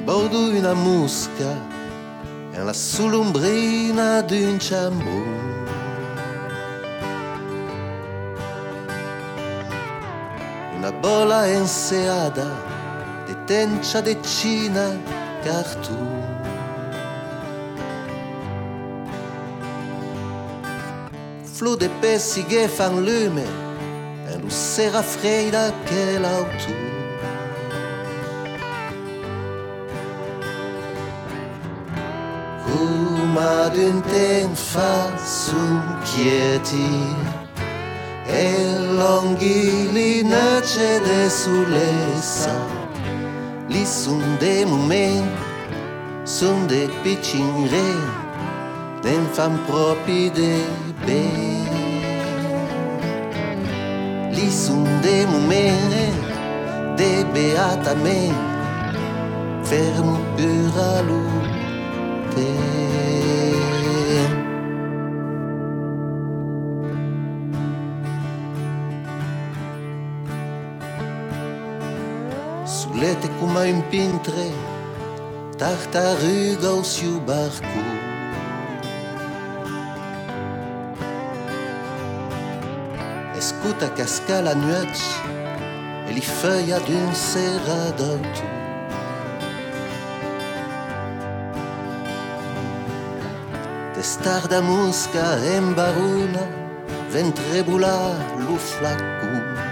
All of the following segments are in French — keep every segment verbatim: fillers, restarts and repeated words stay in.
bordo una musca e la sulumbrina d'un ciambù. Una bola enseada de tencia de Cina cartù. Flu de pesci che fan lume e lo sera fredda che l'autù. Come d'un tempo fa succhieti e longhi nace de sulessa, li sun de momenti, sun de piccin re, den fan propi de be. Li sun de momenti, de beatament, fermo pura luce. Sulete come un pintre, tartaruga o seu barco. Escuta cascar la nuit e li feuilles d'un serrado. Testar da musca en baruna, ventrebula lo flacco.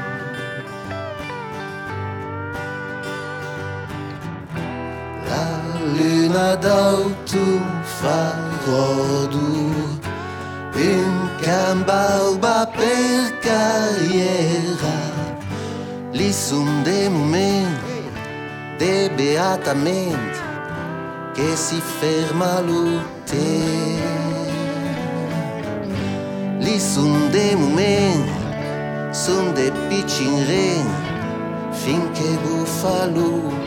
Luna d'auto fa rodo, un cambalba per carriera. Li sun de momenti, de beatament, che si ferma lo tempo. Li sun de momenti, sun de piccin ren, finché buffa lo